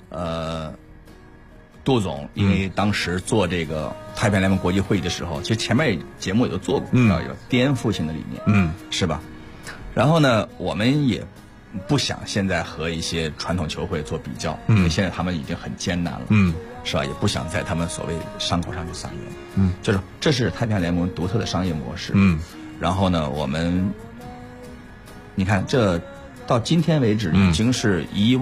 杜总因为当时做这个太平洋联盟国际会议的时候，其实前面节目也都做过，要有颠覆性的理念，是吧？然后呢，我们也不想现在和一些传统球会做比较，因为现在他们已经很艰难了，是吧？也不想在他们所谓伤口上去撒盐，就是这是太平洋联盟独特的商业模式，然后呢，我们你看这到今天为止已经是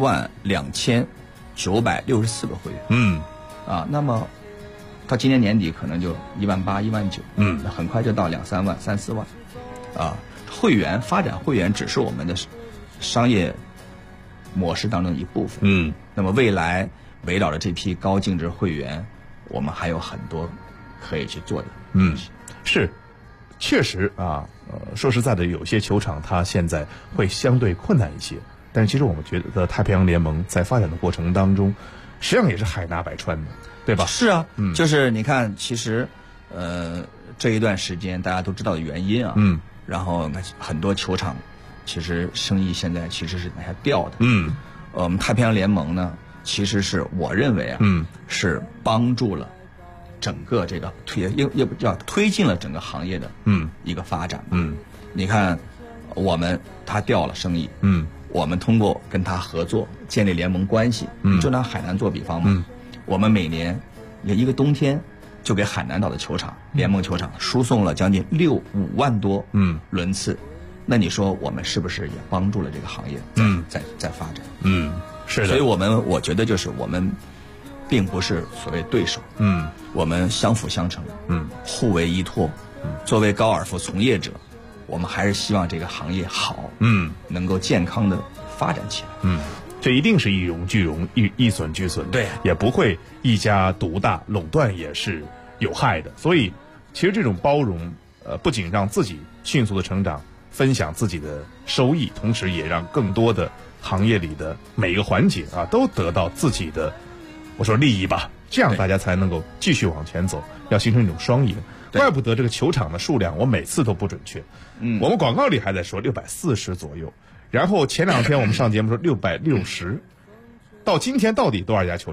12964个会员，那么到今年年底可能就18000、19000，那很快就到2、3万、3、4万，会员发展会员只是我们的商业模式当中的一部分，那么未来围绕着这批高净值会员，我们还有很多可以去做的，
是，确实啊，说实在的，有些球场它现在会相对困难一些，但是其实我们觉得太平洋联盟在发展的过程当中，实际上也是海纳百川的，对吧？
是啊，就是你看，其实这一段时间大家都知道的原因啊，然后很多球场其实生意现在其实是往下掉的，我们太平洋联盟呢，其实是我认为啊，是帮助了整个这个也不叫推进了整个行业的一个发展，你看他掉了生意，我们通过跟他合作建立联盟关系，就拿海南做比方嘛，我们每年一个冬天就给海南岛的球场联盟球场输送了将近5万多轮次，那你说我们是不是也帮助了这个行业在发展？
是的。
所以我觉得就是我们并不是所谓对手，我们相辅相成，互为依托。作为高尔夫从业者，我们还是希望这个行业好，能够健康的发展起来。
这一定是一荣俱荣，一损俱损，
对，
也不会一家独大，垄断也是有害的。所以，其实这种包容，不仅让自己迅速的成长，分享自己的收益，同时也让更多的行业里的每一个环节啊，都得到自己的，我说利益吧，这样大家才能够继续往前走，要形成一种双赢。怪不得这个球场的数量我每次都不准确，我们广告里还在说640左右，然后前2天我们上节目说660，到今天到底多少家球场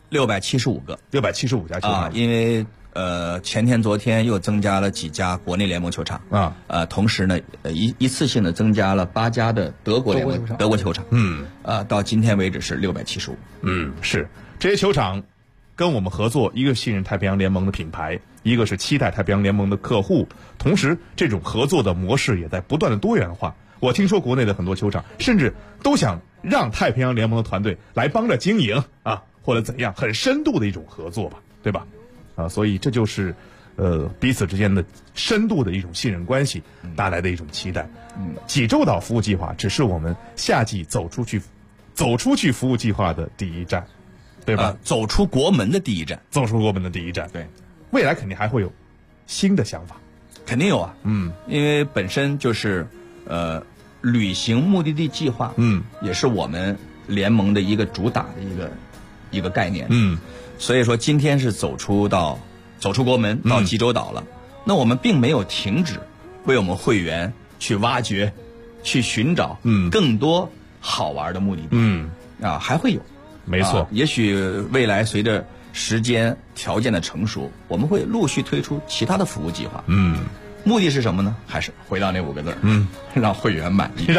675个
，675家球场
啊，因为前天、昨天又增加了几家国内联盟球场
啊，
同时呢，一次性的增加了8家的德国球场，到今天为止是675，
是这些球场跟我们合作，一个信任太平洋联盟的品牌，一个是期待太平洋联盟的客户，同时这种合作的模式也在不断的多元化。我听说国内的很多球场甚至都想让太平洋联盟的团队来帮着经营啊，或者怎样，很深度的一种合作吧，对吧？所以这就是彼此之间的深度的一种信任关系带来的一种期待。济州岛服务计划只是我们夏季走出去服务计划的第一站，对吧？
走出国门的第一站，
对，未来肯定还会有新的想法，
肯定有啊。因为本身就是旅行目的地计划，也是我们联盟的一个主打的一个概念，所以说今天是走出国门到济州岛了，那我们并没有停止为我们会员去挖掘、去寻找更多好玩的目的地，还会有，
没错，
也许未来随着时间条件的成熟，我们会陆续推出其他的服务计划，目的是什么呢？还是回到那5个字，让会员满意，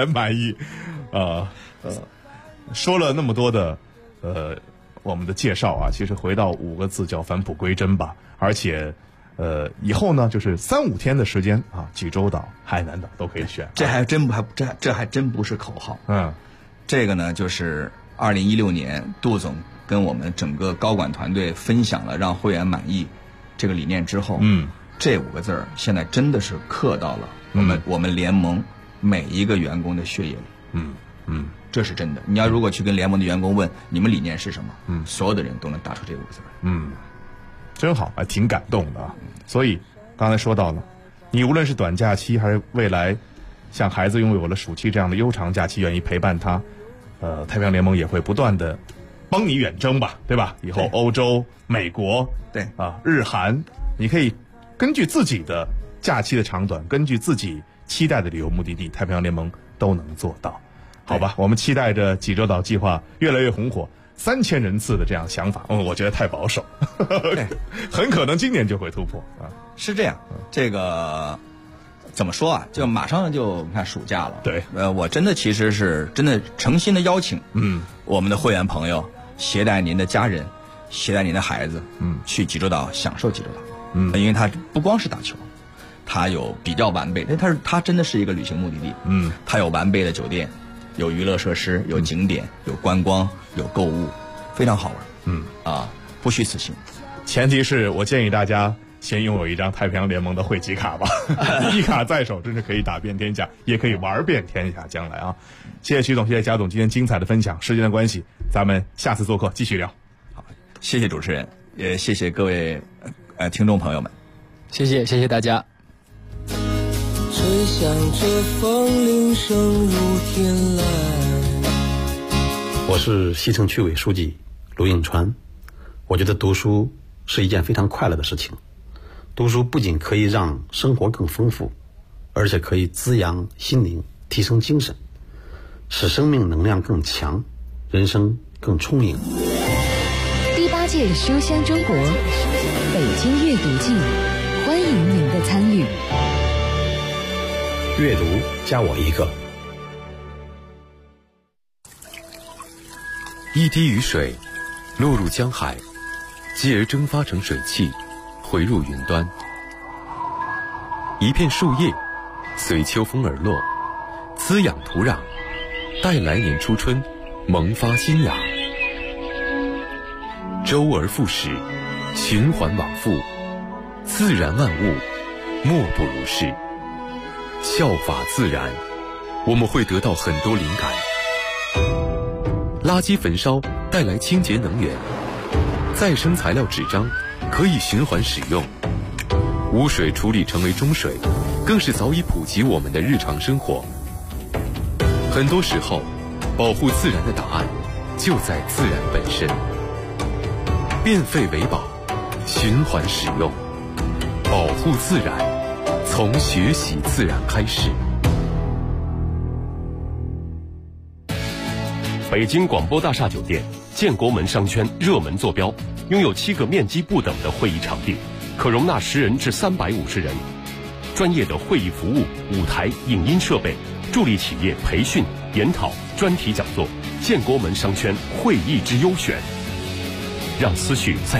说了那么多的我们的介绍啊，其实回到5个字叫返璞归真吧。而且以后呢，就是3-5天的时间啊，济州岛、海南岛都可以选。
这还真不是口号。这个呢，就是2016年杜总跟我们整个高管团队分享了让会员满意这个理念之后，这5个字儿现在真的是刻到了我们联盟每一个员工的血液里。这是真的。你要如果去跟联盟的员工问你们理念是什么，所有的人都能打出这5个字。
真好，挺感动的啊。所以刚才说到了，你无论是短假期还是未来像孩子拥有了暑期这样的悠长假期，愿意陪伴他，太平洋联盟也会不断的帮你远征吧，对吧？以后欧洲、美国，
对啊，
日韩，你可以根据自己的假期的长短，根据自己期待的旅游目的地，太平洋联盟都能做到。好吧，我们期待着济州岛计划越来越红火，3000人次的这样想法，我觉得太保守，很可能今年就会突破啊。
是这样，这个怎么说啊？就马上就看暑假了。
对，
我真的其实是真的诚心的邀请，我们的会员朋友携带您的家人，携带您的孩子，去济州岛享受济州岛，因为它不光是打球，它有比较完备的，它真的是一个旅行目的地，它有完备的酒店。有娱乐设施，有景点，有观光，有购物，非常好玩。不虚此行。
前提是我建议大家先拥有一张太平洋联盟的会籍卡吧，一卡在手，真是可以打遍天下，也可以玩遍天下。将来啊，谢谢徐总，谢谢贾总今天精彩的分享。时间的关系，咱们下次做客继续聊。
好，谢谢主持人，也谢谢各位听众朋友们，
谢谢大家。
吹响着风铃声如天籁。
我是西城区委书记卢应川。我觉得读书是一件非常快乐的事情。读书不仅可以让生活更丰富，而且可以滋养心灵，提升精神，使生命能量更强，人生更充盈。
第8届书香中国北京阅读季，欢迎您的参与。
阅读加我一个。
一滴雨水落入江海，继而蒸发成水汽，回入云端。一片树叶随秋风而落，滋养土壤，待来年初春萌发新芽。周而复始，循环往复，自然万物莫不如是。效法自然，我们会得到很多灵感。垃圾焚烧带来清洁能源，再生材料纸张可以循环使用，污水处理成为中水，更是早已普及我们的日常生活。很多时候，保护自然的答案就在自然本身。变废为宝，循环使用，保护自然，从学习自然开始。
北京广播大厦酒店健建国门商圈热门坐标，拥有7个面积不等的会议场地，可容纳10人至350人。专业的会议服务、舞台、影音设备，助力企业培训、研讨、专题讲座。建国门商圈会议之优选，让思绪在